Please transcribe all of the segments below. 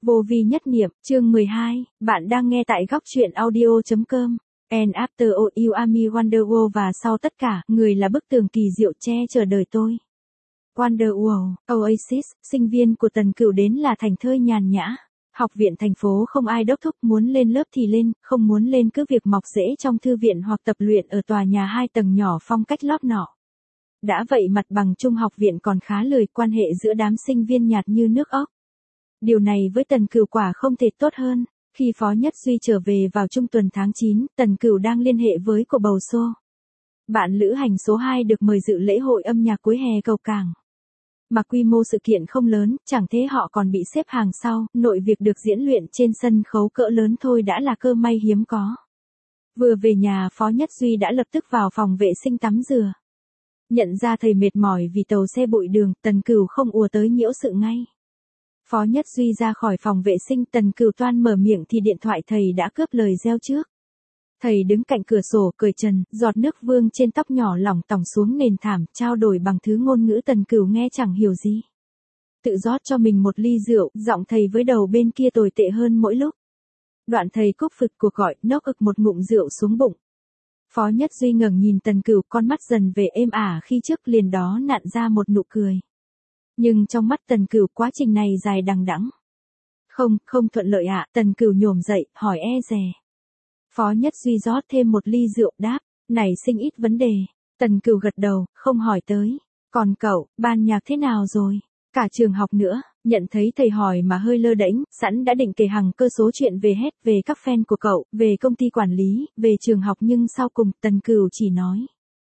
Vô vi nhất niệm, chương 12, bạn đang nghe tại góc truyện audio.com. And after all you are me Wonderwall và sau tất cả, người là bức tường kỳ diệu che chở đời tôi. Wonderwall, Oasis, sinh viên của Tần Cửu đến là thành thơi nhàn nhã. Học viện thành phố không ai đốc thúc, muốn lên lớp thì lên, không muốn lên cứ việc mọc rễ trong thư viện hoặc tập luyện ở tòa nhà 2 tầng nhỏ phong cách lót nọ. Đã vậy mặt bằng chung học viện còn khá lười, quan hệ giữa đám sinh viên nhạt như nước ốc. Điều này với Tần Cửu quả không thể tốt hơn. Khi Phó Nhất Duy trở về vào trung tuần tháng 9, Tần Cửu đang liên hệ với cô bầu xô. Bạn lữ hành số 2 được mời dự lễ hội âm nhạc cuối hè cầu cảng. Mà quy mô sự kiện không lớn, chẳng thế họ còn bị xếp hàng sau, nội việc được diễn luyện trên sân khấu cỡ lớn thôi đã là cơ may hiếm có. Vừa về nhà Phó Nhất Duy đã lập tức vào phòng vệ sinh tắm rửa. Nhận ra thầy mệt mỏi vì tàu xe bụi đường, Tần Cửu không ùa tới nhiễu sự ngay. Phó Nhất Duy ra khỏi phòng vệ sinh, Tần Cửu toan mở miệng thì điện thoại thầy đã cướp lời reo trước. Thầy đứng cạnh cửa sổ, cởi trần, giọt nước vương trên tóc nhỏ lỏng tỏng xuống nền thảm, trao đổi bằng thứ ngôn ngữ Tần Cửu nghe chẳng hiểu gì. Tự rót cho mình một ly rượu, giọng thầy với đầu bên kia tồi tệ hơn mỗi lúc. Đoạn thầy cúp phực cuộc gọi, nốc ực một ngụm rượu xuống bụng. Phó Nhất Duy ngẩng nhìn Tần Cửu, con mắt dần về êm ả khi trước liền đó nặn ra một nụ cười. Nhưng trong mắt Tần Cửu quá trình này dài đằng đẵng. Không thuận lợi ạ, Tần Cửu nhổm dậy, hỏi e dè. Phó Nhất Duy rót thêm một ly rượu đáp, nảy sinh ít vấn đề. Tần Cửu gật đầu, không hỏi tới. Còn cậu, ban nhạc thế nào rồi? Cả trường học nữa, nhận thấy thầy hỏi mà hơi lơ đễnh, sẵn đã định kể hằng cơ số chuyện về hết, về các fan của cậu, về công ty quản lý, về trường học nhưng sau cùng Tần Cửu chỉ nói.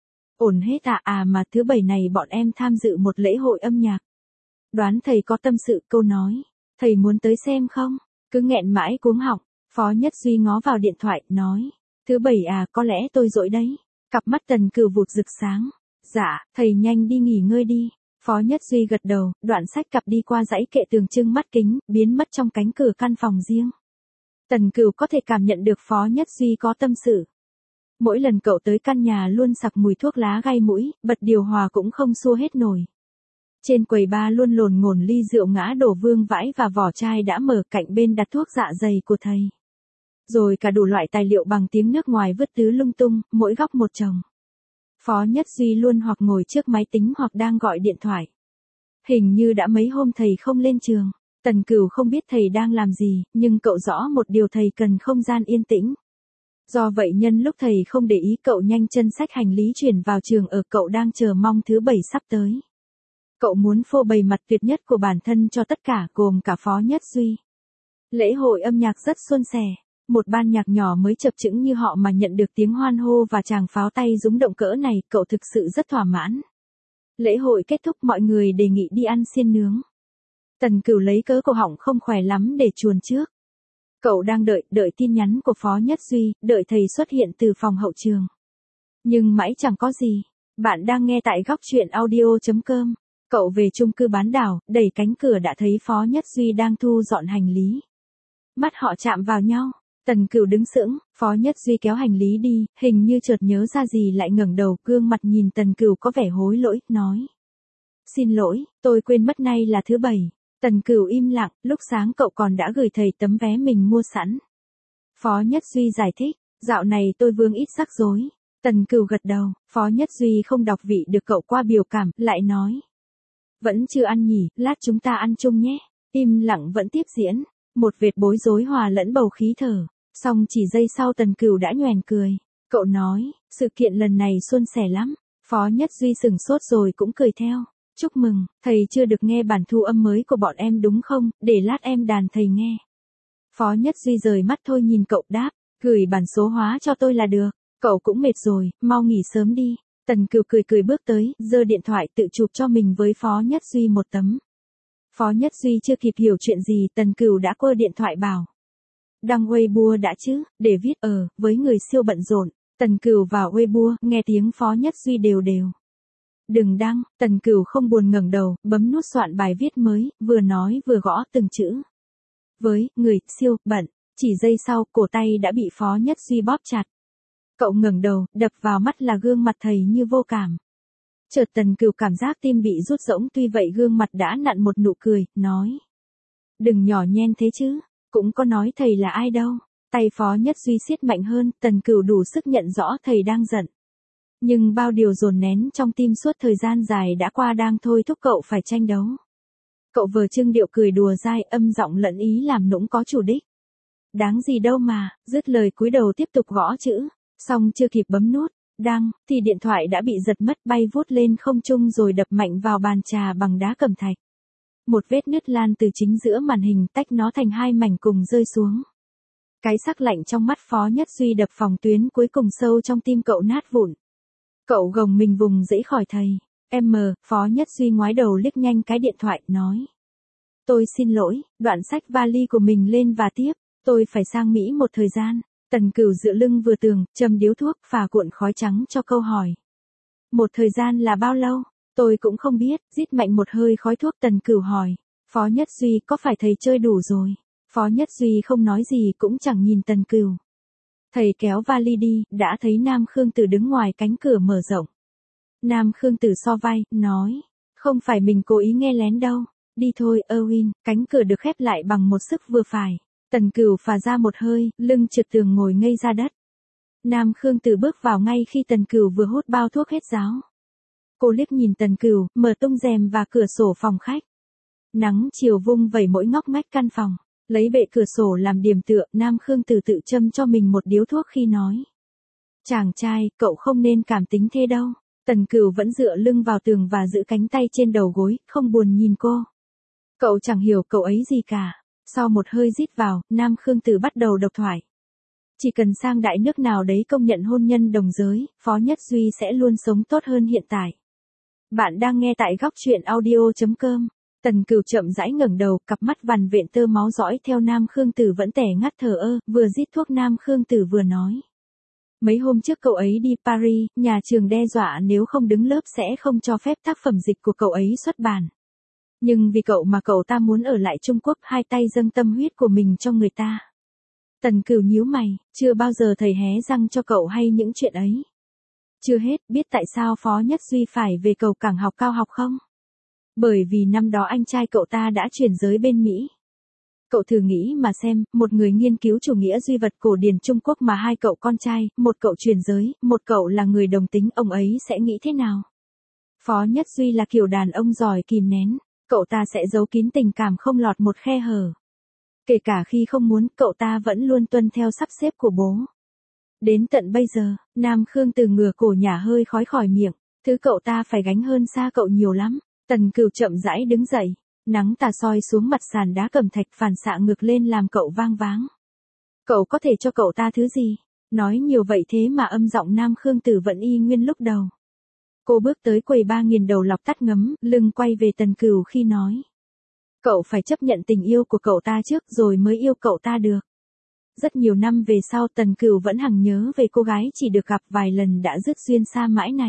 Ổn hết ạ, mà thứ Bảy này bọn em tham dự một lễ hội âm nhạc. Đoán thầy có tâm sự, câu nói. Thầy muốn tới xem không? Cứ nghẹn mãi cuống họng. Phó Nhất Duy ngó vào điện thoại, nói. Thứ Bảy có lẽ tôi rỗi đấy. Cặp mắt Tần Cửu vụt rực sáng. Dạ, thầy nhanh đi nghỉ ngơi đi. Phó Nhất Duy gật đầu, đoạn xách cặp đi qua dãy kệ tường trưng mắt kính, biến mất trong cánh cửa căn phòng riêng. Tần Cửu có thể cảm nhận được Phó Nhất Duy có tâm sự. Mỗi lần cậu tới căn nhà luôn sặc mùi thuốc lá gai mũi, bật điều hòa cũng không xua hết nổi. Trên quầy bar luôn lồn ngổn ly rượu ngã đổ vương vãi và vỏ chai đã mở, cạnh bên đặt thuốc dạ dày của thầy. Rồi cả đủ loại tài liệu bằng tiếng nước ngoài vứt tứ lung tung, mỗi góc một chồng. Phó Nhất Duy luôn hoặc ngồi trước máy tính hoặc đang gọi điện thoại. Hình như đã mấy hôm thầy không lên trường. Tần Cửu không biết thầy đang làm gì, nhưng cậu rõ một điều, thầy cần không gian yên tĩnh. Do vậy nhân lúc thầy không để ý, cậu nhanh chân xách hành lý chuyển vào trường ở, cậu đang chờ mong thứ Bảy sắp tới. Cậu muốn phô bày mặt tuyệt nhất của bản thân cho tất cả, gồm cả Phó Nhất Duy. Lễ hội âm nhạc rất suôn sẻ. Một ban nhạc nhỏ mới chập chững như họ mà nhận được tiếng hoan hô và tràng pháo tay rúng động cỡ này, cậu thực sự rất thỏa mãn. Lễ hội kết thúc, mọi người đề nghị đi ăn xiên nướng. Tần Cửu lấy cớ cổ họng không khỏe lắm để chuồn trước. Cậu đang đợi tin nhắn của Phó Nhất Duy, đợi thầy xuất hiện từ phòng hậu trường. Nhưng mãi chẳng có gì. Bạn đang nghe tại góc truyện audio.com. Cậu về chung cư bán đảo, đẩy cánh cửa đã thấy Phó Nhất Duy đang thu dọn hành lý. Mắt họ chạm vào nhau. Tần Cửu đứng sững, Phó Nhất Duy kéo hành lý đi, hình như chợt nhớ ra gì lại ngẩng đầu, gương mặt nhìn Tần Cửu có vẻ hối lỗi, nói. Xin lỗi, tôi quên mất nay là thứ Bảy. Tần Cửu im lặng, lúc sáng cậu còn đã gửi thầy tấm vé mình mua sẵn. Phó Nhất Duy giải thích, dạo này tôi vương ít rắc rối. Tần Cửu gật đầu, Phó Nhất Duy không đọc vị được cậu qua biểu cảm, lại nói. Vẫn chưa ăn nhỉ, lát chúng ta ăn chung nhé. Im lặng vẫn tiếp diễn, một vệt bối rối hòa lẫn bầu khí thở. Xong chỉ giây sau Tần Cửu đã nhoẻn cười. Cậu nói, sự kiện lần này suôn sẻ lắm. Phó Nhất Duy sửng sốt rồi cũng cười theo. Chúc mừng, thầy chưa được nghe bản thu âm mới của bọn em đúng không, để lát em đàn thầy nghe. Phó Nhất Duy rời mắt thôi nhìn cậu đáp, gửi bản số hóa cho tôi là được. Cậu cũng mệt rồi, mau nghỉ sớm đi. Tần Cửu cười bước tới, giơ điện thoại tự chụp cho mình với Phó Nhất Duy một tấm. Phó Nhất Duy chưa kịp hiểu chuyện gì, Tần Cửu đã quơ điện thoại bảo. Đăng Weibo đã chứ, để viết với người siêu bận rộn. Tần Cửu vào Weibo, nghe tiếng Phó Nhất Duy đều. Đừng đăng, Tần Cửu không buồn ngẩng đầu, bấm nút soạn bài viết mới, vừa nói vừa gõ từng chữ. Với người siêu bận, chỉ giây sau, cổ tay đã bị Phó Nhất Duy bóp chặt. Cậu ngẩng đầu, đập vào mắt là gương mặt thầy như vô cảm. Chợt Tần Cửu cảm giác tim bị rút rỗng, tuy vậy gương mặt đã nặn một nụ cười, nói. Đừng nhỏ nhen thế chứ, cũng có nói thầy là ai đâu. Tay Phó Nhất Duy siết mạnh hơn, Tần Cửu đủ sức nhận rõ thầy đang giận. Nhưng bao điều dồn nén trong tim suốt thời gian dài đã qua đang thôi thúc cậu phải tranh đấu. Cậu vừa trưng điệu cười đùa dai, âm giọng lẫn ý làm nũng có chủ đích. Đáng gì đâu mà, dứt lời cúi đầu tiếp tục gõ chữ, xong chưa kịp bấm nút, đăng, thì điện thoại đã bị giật mất bay vút lên không trung rồi đập mạnh vào bàn trà bằng đá cẩm thạch. Một vết nứt lan từ chính giữa màn hình tách nó thành hai mảnh cùng rơi xuống. Cái sắc lạnh trong mắt Phó Nhất Duy đập phòng tuyến cuối cùng sâu trong tim cậu nát vụn. Cậu gồng mình vùng dãy khỏi thầy. Phó Nhất Duy ngoái đầu liếc nhanh cái điện thoại, nói. Tôi xin lỗi, đoạn xách vali của mình lên và tiếp. Tôi phải sang Mỹ một thời gian. Tần Cửu dựa lưng vừa tường, châm điếu thuốc, phà cuộn khói trắng cho câu hỏi. Một thời gian là bao lâu? Tôi cũng không biết, rít mạnh một hơi khói thuốc. Tần Cửu hỏi. Phó Nhất Duy có phải thầy chơi đủ rồi? Phó Nhất Duy không nói gì cũng chẳng nhìn Tần Cửu. Thầy kéo vali đi, đã thấy Nam Khương Tử đứng ngoài cánh cửa mở rộng. Nam Khương Tử so vai, nói. Không phải mình cố ý nghe lén đâu. Đi thôi, Erwin. Cánh cửa được khép lại bằng một sức vừa phải. Tần Cửu phà ra một hơi, lưng trượt tường ngồi ngây ra đất. Nam Khương Tử bước vào ngay khi Tần Cửu vừa hút bao thuốc hết ráo. Cô liếc nhìn Tần Cửu, mở tung rèm và cửa sổ phòng khách. Nắng chiều vung vẩy mỗi ngóc ngách căn phòng. Lấy bệ cửa sổ làm điểm tựa, Nam Khương Tử tự châm cho mình một điếu thuốc khi nói. Chàng trai, cậu không nên cảm tính thế đâu. Tần Cửu vẫn dựa lưng vào tường và giữ cánh tay trên đầu gối, không buồn nhìn cô. Cậu chẳng hiểu cậu ấy gì cả. Sau một hơi rít vào, Nam Khương Tử bắt đầu độc thoại. Chỉ cần sang đại nước nào đấy công nhận hôn nhân đồng giới, Phó Nhất Duy sẽ luôn sống tốt hơn hiện tại. Bạn đang nghe tại góc truyện audio.com. Tần Cửu chậm rãi ngẩng đầu, cặp mắt vằn vện tơ máu dõi theo Nam Khương Tử vẫn tẻ ngắt thờ ơ, vừa rít thuốc Nam Khương Tử vừa nói. Mấy hôm trước cậu ấy đi Paris, nhà trường đe dọa nếu không đứng lớp sẽ không cho phép tác phẩm dịch của cậu ấy xuất bản. Nhưng vì cậu mà cậu ta muốn ở lại Trung Quốc, hai tay dâng tâm huyết của mình cho người ta. Tần Cửu nhíu mày, chưa bao giờ thầy hé răng cho cậu hay những chuyện ấy. Chưa hết, biết tại sao Phó Nhất Duy phải về cầu cảng học cao học không? Bởi vì năm đó anh trai cậu ta đã chuyển giới bên Mỹ. Cậu thử nghĩ mà xem, một người nghiên cứu chủ nghĩa duy vật cổ điển Trung Quốc mà hai cậu con trai, một cậu chuyển giới, một cậu là người đồng tính, ông ấy sẽ nghĩ thế nào? Phó Nhất Duy là kiểu đàn ông giỏi kìm nén, cậu ta sẽ giấu kín tình cảm không lọt một khe hở. Kể cả khi không muốn, cậu ta vẫn luôn tuân theo sắp xếp của bố. Đến tận bây giờ, Nam Khương Tử ngửa cổ nhả hơi khói khỏi miệng, thứ cậu ta phải gánh hơn xa cậu nhiều lắm. Tần Cửu chậm rãi đứng dậy, nắng tà soi xuống mặt sàn đá cẩm thạch phản xạ ngược lên làm cậu vang váng. Cậu có thể cho cậu ta thứ gì? Nói nhiều vậy thế mà âm giọng Nam Khương Tử vẫn y nguyên lúc đầu. Cô bước tới quầy 3.000 đầu lọc tắt ngấm, lưng quay về Tần Cửu khi nói. Cậu phải chấp nhận tình yêu của cậu ta trước rồi mới yêu cậu ta được. Rất nhiều năm về sau Tần Cửu vẫn hằng nhớ về cô gái chỉ được gặp vài lần đã dứt duyên xa mãi này.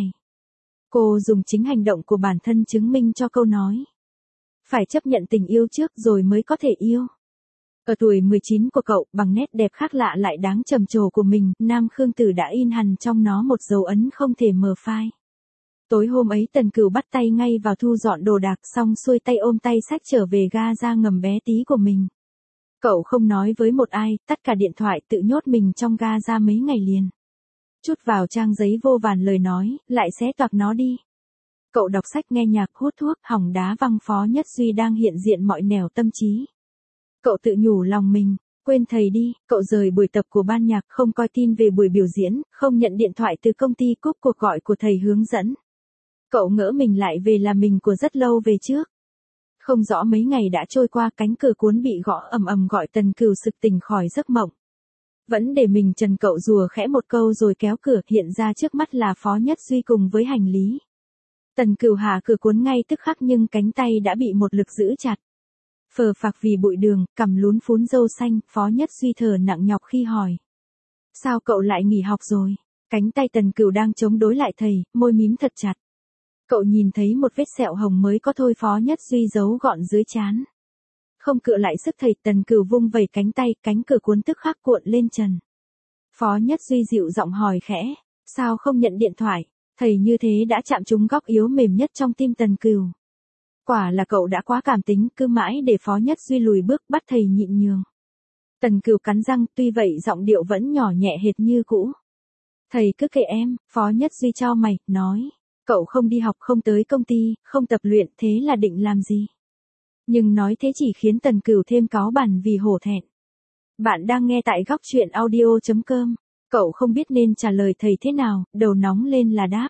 Cô dùng chính hành động của bản thân chứng minh cho câu nói. Phải chấp nhận tình yêu trước rồi mới có thể yêu. Ở tuổi 19 của cậu, bằng nét đẹp khác lạ lại đáng trầm trồ của mình, Nam Khương Tử đã in hằn trong nó một dấu ấn không thể mờ phai. Tối hôm ấy Tần Cửu bắt tay ngay vào thu dọn đồ đạc, xong xuôi tay ôm tay xách trở về ga ra ngầm bé tí của mình. Cậu không nói với một ai, tắt cả điện thoại, tự nhốt mình trong ga ra mấy ngày liền. Chút vào trang giấy vô vàn lời nói, lại xé toạc nó đi. Cậu đọc sách, nghe nhạc, hút thuốc, hỏng đá văng. Phó Nhất Duy đang hiện diện mọi nẻo tâm trí. Cậu tự nhủ lòng mình, quên thầy đi. Cậu rời buổi tập của ban nhạc, không coi tin về buổi biểu diễn, không nhận điện thoại từ công ty, cúp cuộc gọi của thầy hướng dẫn. Cậu ngỡ mình lại về là mình của rất lâu về trước. Không rõ mấy ngày đã trôi qua, cánh cửa cuốn bị gõ ầm ầm gọi Tần Cửu sực tỉnh khỏi giấc mộng. Vẫn để mình trần, cậu rùa khẽ một câu rồi kéo cửa, hiện ra trước mắt là Phó Nhất Duy cùng với hành lý. Tần Cửu hạ cửa cuốn ngay tức khắc nhưng cánh tay đã bị một lực giữ chặt. Phờ phạc vì bụi đường, cằm lún phún râu xanh, Phó Nhất Duy thở nặng nhọc khi hỏi. Sao cậu lại nghỉ học rồi? Cánh tay Tần Cửu đang chống đối lại thầy, môi mím thật chặt. Cậu nhìn thấy một vết sẹo hồng mới có thôi, Phó Nhất Duy giấu gọn dưới trán. Không cựa lại sức thầy, Tần Cửu vung vẩy cánh tay, cánh cửa cuốn tức khắc cuộn lên trần. Phó Nhất Duy dịu giọng hỏi khẽ, sao không nhận điện thoại? Thầy như thế đã chạm trúng góc yếu mềm nhất trong tim Tần Cửu. Quả là cậu đã quá cảm tính, cứ mãi để Phó Nhất Duy lùi bước bắt thầy nhịn nhường. Tần Cửu cắn răng, tuy vậy giọng điệu vẫn nhỏ nhẹ hệt như cũ. Thầy cứ kệ em, Phó Nhất Duy chau mày, nói. Cậu không đi học, không tới công ty, không tập luyện, thế là định làm gì? Nhưng nói thế chỉ khiến Tần Cửu thêm cáu bẳn vì hổ thẹn. Bạn đang nghe tại góc truyện audio.com. Cậu không biết nên trả lời thầy thế nào, đầu nóng lên là đáp.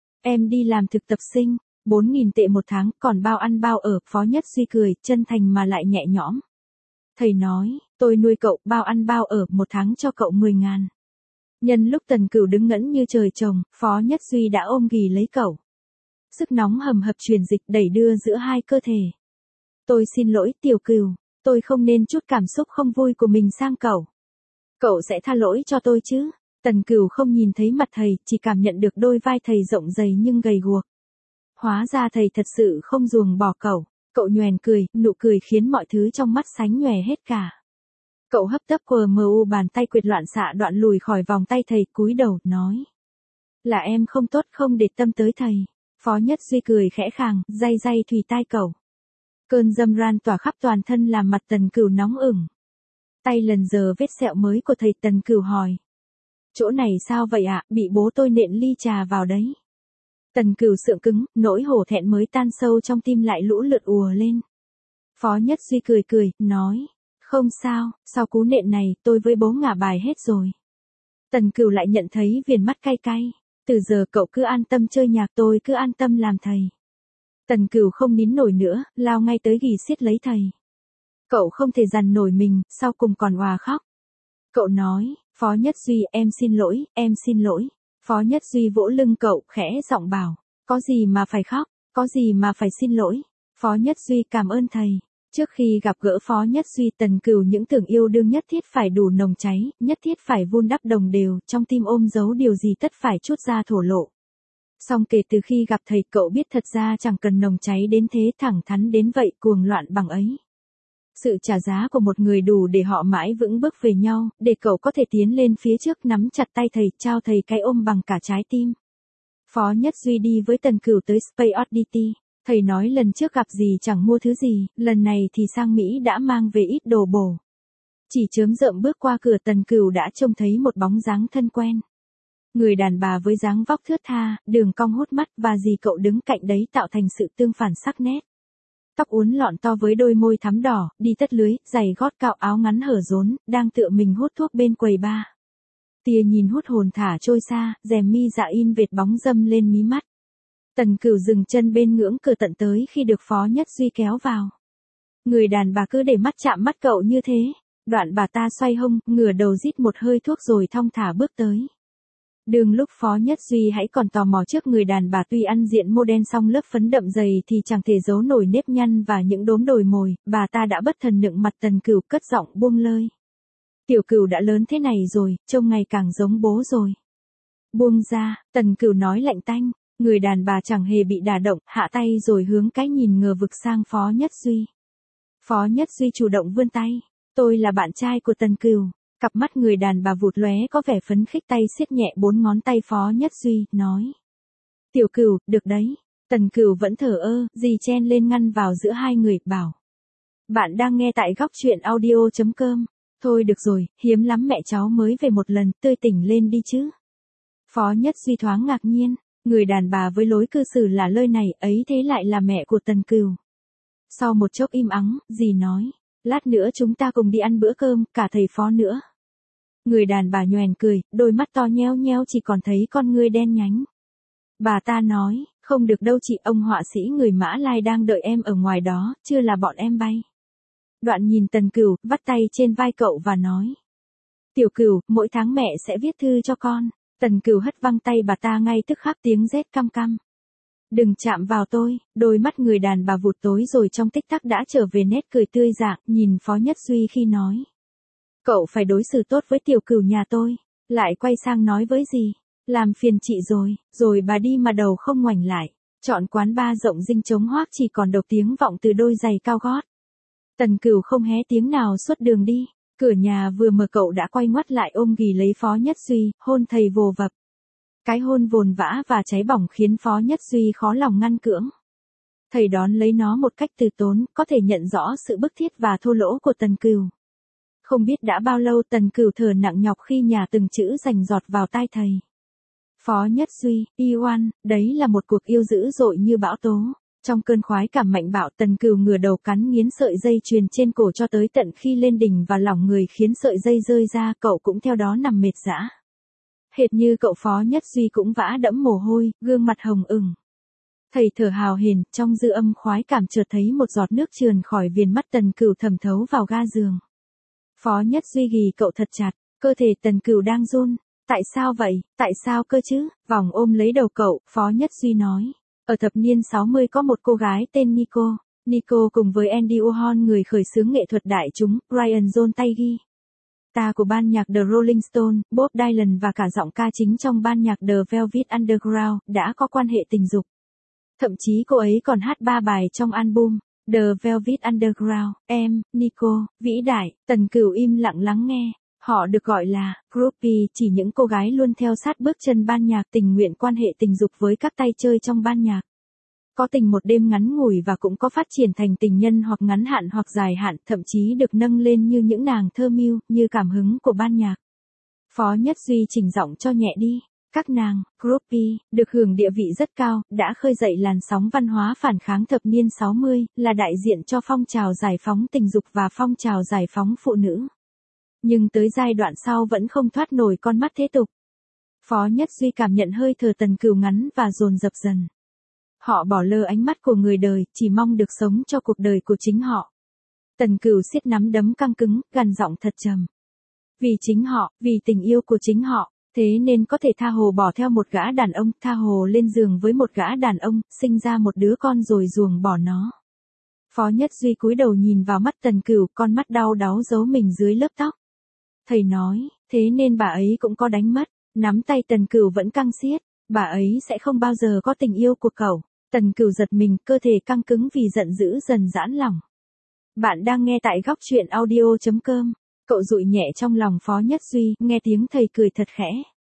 Em đi làm thực tập sinh, 4.000 tệ một tháng, còn bao ăn bao ở. Phó Nhất Duy cười, chân thành mà lại nhẹ nhõm. Thầy nói, tôi nuôi cậu, bao ăn bao ở, một tháng cho cậu 10.000. Nhân lúc Tần Cửu đứng ngẩn như trời trồng, Phó Nhất Duy đã ôm ghì lấy cậu. Sức nóng hầm hập truyền dịch đẩy đưa giữa hai cơ thể. Tôi xin lỗi Tiểu Cửu, tôi không nên chút cảm xúc không vui của mình sang cậu. Cậu sẽ tha lỗi cho tôi chứ? Tần Cửu không nhìn thấy mặt thầy, chỉ cảm nhận được đôi vai thầy rộng dày nhưng gầy guộc. Hóa ra thầy thật sự không ruồng bỏ cậu. Cậu nhoẻn cười, nụ cười khiến mọi thứ trong mắt sánh nhòe hết cả. Cậu hấp tấp QMU bàn tay quyệt loạn xạ đoạn lùi khỏi vòng tay thầy, cúi đầu, nói. Là em không tốt, không để tâm tới thầy. Phó Nhất Duy cười khẽ khàng, day day thùy tai cậu. Cơn dâm ran tỏa khắp toàn thân làm mặt Tần Cửu nóng ửng. Tay lần giờ vết sẹo mới của thầy. Tần Cửu hỏi. Chỗ này sao vậy ạ, bị bố tôi nện ly trà vào đấy. Tần Cửu sượng cứng, nỗi hổ thẹn mới tan sâu trong tim lại lũ lượt ùa lên. Phó Nhất Duy cười cười, nói. Không sao, sau cú nện này, tôi với bố ngả bài hết rồi. Tần Cửu lại nhận thấy viền mắt cay cay. Từ giờ cậu cứ an tâm chơi nhạc, tôi cứ an tâm làm thầy. Tần Cửu không nín nổi nữa, lao ngay tới ghì siết lấy thầy. Cậu không thể dằn nổi mình, sau cùng còn òa khóc. Cậu nói, Phó Nhất Duy, em xin lỗi, em xin lỗi. Phó Nhất Duy vỗ lưng cậu, khẽ giọng bảo, có gì mà phải khóc, có gì mà phải xin lỗi. Phó Nhất Duy cảm ơn thầy. Trước khi gặp gỡ Phó Nhất Duy, Tần Cửu những tưởng yêu đương nhất thiết phải đủ nồng cháy, nhất thiết phải vun đắp đồng đều, trong tim ôm giấu điều gì tất phải trút ra thổ lộ. Song kể từ khi gặp thầy, cậu biết thật ra chẳng cần nồng cháy đến thế, thẳng thắn đến vậy, cuồng loạn bằng ấy. Sự trả giá của một người đủ để họ mãi vững bước về nhau, để cậu có thể tiến lên phía trước, nắm chặt tay thầy, trao thầy cái ôm bằng cả trái tim. Phó Nhất Duy đi với Tần Cửu tới Space Oddity. Thầy nói lần trước gặp gì chẳng mua thứ gì, lần này thì sang Mỹ đã mang về ít đồ bổ. Chỉ chớm rợm bước qua cửa, Tần Cửu đã trông thấy một bóng dáng thân quen. Người đàn bà với dáng vóc thướt tha, đường cong hút mắt, và dì cậu đứng cạnh đấy tạo thành sự tương phản sắc nét. Tóc uốn lọn to với đôi môi thắm đỏ, đi tất lưới, giày gót cao, áo ngắn hở rốn, đang tựa mình hút thuốc bên quầy bar. Tia nhìn hút hồn thả trôi xa, rèm mi dạ in vệt bóng dâm lên mí mắt. Tần Cửu dừng chân bên ngưỡng cửa tận tới khi được Phó Nhất Duy kéo vào. Người đàn bà cứ để mắt chạm mắt cậu như thế. Đoạn bà ta xoay hông, ngửa đầu rít một hơi thuốc rồi thong thả bước tới. Đường lúc Phó Nhất Duy hãy còn tò mò trước người đàn bà, tuy ăn diện mô đen song lớp phấn đậm dày thì chẳng thể giấu nổi nếp nhăn và những đốm đồi mồi, bà ta đã bất thần nựng mặt Tần Cửu, cất giọng buông lơi. Tiểu Cửu đã lớn thế này rồi, trông ngày càng giống bố rồi. Buông ra, Tần Cửu nói lạnh tanh. Người đàn bà chẳng hề bị đả động, hạ tay rồi hướng cái nhìn ngờ vực sang Phó Nhất Duy. Phó Nhất Duy chủ động vươn tay. Tôi là bạn trai của Tần Cửu. Cặp mắt người đàn bà vụt lóe có vẻ phấn khích, tay siết nhẹ 4 ngón tay Phó Nhất Duy, nói. Tiểu Cửu, được đấy. Tần Cửu vẫn thờ ơ, dì chen lên ngăn vào giữa hai người, bảo. Bạn đang nghe tại góc truyện audio.com. Thôi được rồi, hiếm lắm mẹ cháu mới về một lần, tươi tỉnh lên đi chứ. Phó Nhất Duy thoáng ngạc nhiên. Người đàn bà với lối cư xử lả lơi này, ấy thế lại là mẹ của Tần Cửu. Sau một chốc im ắng, dì nói, lát nữa chúng ta cùng đi ăn bữa cơm, cả thầy Phó nữa. Người đàn bà nhoẻn cười, đôi mắt to nheo nheo chỉ còn thấy con ngươi đen nhánh. Bà ta nói, không được đâu chị, ông họa sĩ người Mã Lai đang đợi em ở ngoài đó, chưa là bọn em bay. Đoạn nhìn Tần Cửu, vắt tay trên vai cậu và nói. Tiểu Cửu, mỗi tháng mẹ sẽ viết thư cho con. Tần Cửu hất văng tay bà ta ngay tức khắc, tiếng rét căm căm. Đừng chạm vào tôi. Đôi mắt người đàn bà vụt tối rồi trong tích tắc đã trở về nét cười tươi rạng, nhìn Phó Nhất Duy khi nói. Cậu phải đối xử tốt với Tiểu Cửu nhà tôi. Lại quay sang nói với dì. Làm phiền chị rồi bà đi mà đầu không ngoảnh lại. Chọn quán bar rộng rinh trống hoác, chỉ còn độc tiếng vọng từ đôi giày cao gót. Tần Cửu không hé tiếng nào suốt đường đi. Cửa nhà vừa mở cậu đã quay ngoắt lại ôm ghì lấy Phó Nhất Duy, hôn thầy vồ vập. Cái hôn vồn vã và cháy bỏng khiến Phó Nhất Duy khó lòng ngăn cưỡng. Thầy đón lấy nó một cách từ tốn, có thể nhận rõ sự bức thiết và thô lỗ của Tần Cửu. Không biết đã bao lâu Tần Cửu thở nặng nhọc khi nhả từng chữ rành giọt vào tai thầy. Phó Nhất Duy, Y1, đấy là một cuộc yêu dữ dội như bão tố. Trong cơn khoái cảm mạnh bạo, Tần Cửu ngửa đầu cắn nghiến sợi dây chuyền trên cổ cho tới tận khi lên đỉnh và lỏng người khiến sợi dây rơi ra, cậu cũng theo đó nằm mệt rã. Hệt như cậu Phó Nhất Duy cũng vã đẫm mồ hôi, gương mặt hồng ửng. Thầy thở hào hển, trong dư âm khoái cảm chợt thấy một giọt nước trườn khỏi viền mắt Tần Cửu thẩm thấu vào ga giường. Phó Nhất Duy ghì cậu thật chặt, cơ thể Tần Cửu đang run. Tại sao vậy, tại sao cơ chứ? Vòng ôm lấy đầu cậu, Phó Nhất Duy nói. Ở thập niên 60 có một cô gái tên Nico. Nico cùng với Andy Warhol, người khởi xướng nghệ thuật đại chúng, Brian John tay ghi. Ta của ban nhạc The Rolling Stones, Bob Dylan và cả giọng ca chính trong ban nhạc The Velvet Underground đã có quan hệ tình dục. Thậm chí cô ấy còn hát 3 bài trong album The Velvet Underground. Em, Nico, vĩ đại. Tần Cửu im lặng lắng nghe. Họ được gọi là groupie, chỉ những cô gái luôn theo sát bước chân ban nhạc, tình nguyện quan hệ tình dục với các tay chơi trong ban nhạc. Có tình một đêm ngắn ngủi và cũng có phát triển thành tình nhân hoặc ngắn hạn hoặc dài hạn, thậm chí được nâng lên như những nàng thơ mưu, như cảm hứng của ban nhạc. Phó Nhất Duy chỉnh giọng cho nhẹ đi. Các nàng, groupie, được hưởng địa vị rất cao, đã khơi dậy làn sóng văn hóa phản kháng thập niên 60, là đại diện cho phong trào giải phóng tình dục và phong trào giải phóng phụ nữ. Nhưng tới giai đoạn sau vẫn không thoát nổi con mắt thế tục. Phó Nhất Duy cảm nhận hơi thở Tần Cửu ngắn và dồn dập dần. Họ bỏ lơ ánh mắt của người đời, chỉ mong được sống cho cuộc đời của chính họ. Tần Cửu siết nắm đấm căng cứng, gằn giọng thật trầm. Vì chính họ, vì tình yêu của chính họ, thế nên có thể tha hồ bỏ theo một gã đàn ông, tha hồ lên giường với một gã đàn ông, sinh ra một đứa con rồi ruồng bỏ nó. Phó Nhất Duy cúi đầu nhìn vào mắt Tần Cửu, con mắt đau đáu giấu mình dưới lớp tóc. Thầy nói, thế nên bà ấy cũng có đánh mất. Nắm tay Tần Cửu vẫn căng siết. Bà ấy sẽ không bao giờ có tình yêu của cậu. Tần Cửu giật mình, cơ thể căng cứng vì giận dữ dần giãn lỏng. Bạn đang nghe tại góc truyện audio.com. Cậu dụi nhẹ trong lòng Phó Nhất Duy, nghe tiếng thầy cười thật khẽ.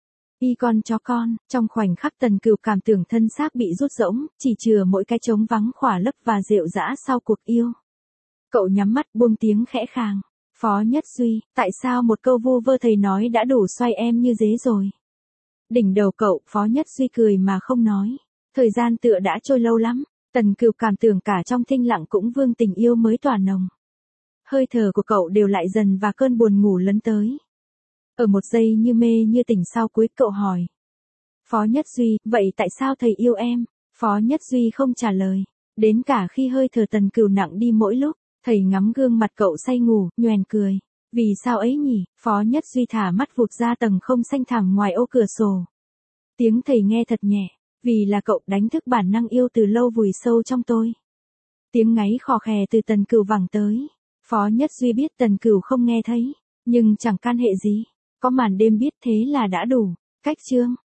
Y con chó con, trong khoảnh khắc Tần Cửu cảm tưởng thân xác bị rút rỗng, chỉ chừa mỗi cái trống vắng khỏa lấp và rệu rã sau cuộc yêu. Cậu nhắm mắt buông tiếng khẽ khàng. Phó Nhất Duy, tại sao một câu vu vơ thầy nói đã đủ xoay em như dế rồi? Đỉnh đầu cậu, Phó Nhất Duy cười mà không nói. Thời gian tựa đã trôi lâu lắm, Tần Cửu cảm tưởng cả trong thinh lặng cũng vương tình yêu mới tỏa nồng. Hơi thở của cậu đều lại dần và cơn buồn ngủ lấn tới. Ở một giây như mê như tỉnh sau cuối, cậu hỏi. Phó Nhất Duy, vậy tại sao thầy yêu em? Phó Nhất Duy không trả lời. Đến cả khi hơi thở Tần Cửu nặng đi mỗi lúc, thầy ngắm gương mặt cậu say ngủ, nhoẻn cười. Vì sao ấy nhỉ? Phó Nhất Duy thả mắt vụt ra tầng không xanh thẳm ngoài ô cửa sổ. Tiếng thầy nghe thật nhẹ. Vì là cậu đánh thức bản năng yêu từ lâu vùi sâu trong tôi. Tiếng ngáy khò khè từ Tần Cửu vẳng tới. Phó Nhất Duy biết Tần Cửu không nghe thấy. Nhưng chẳng can hệ gì. Có màn đêm biết thế là đã đủ. Cách chương.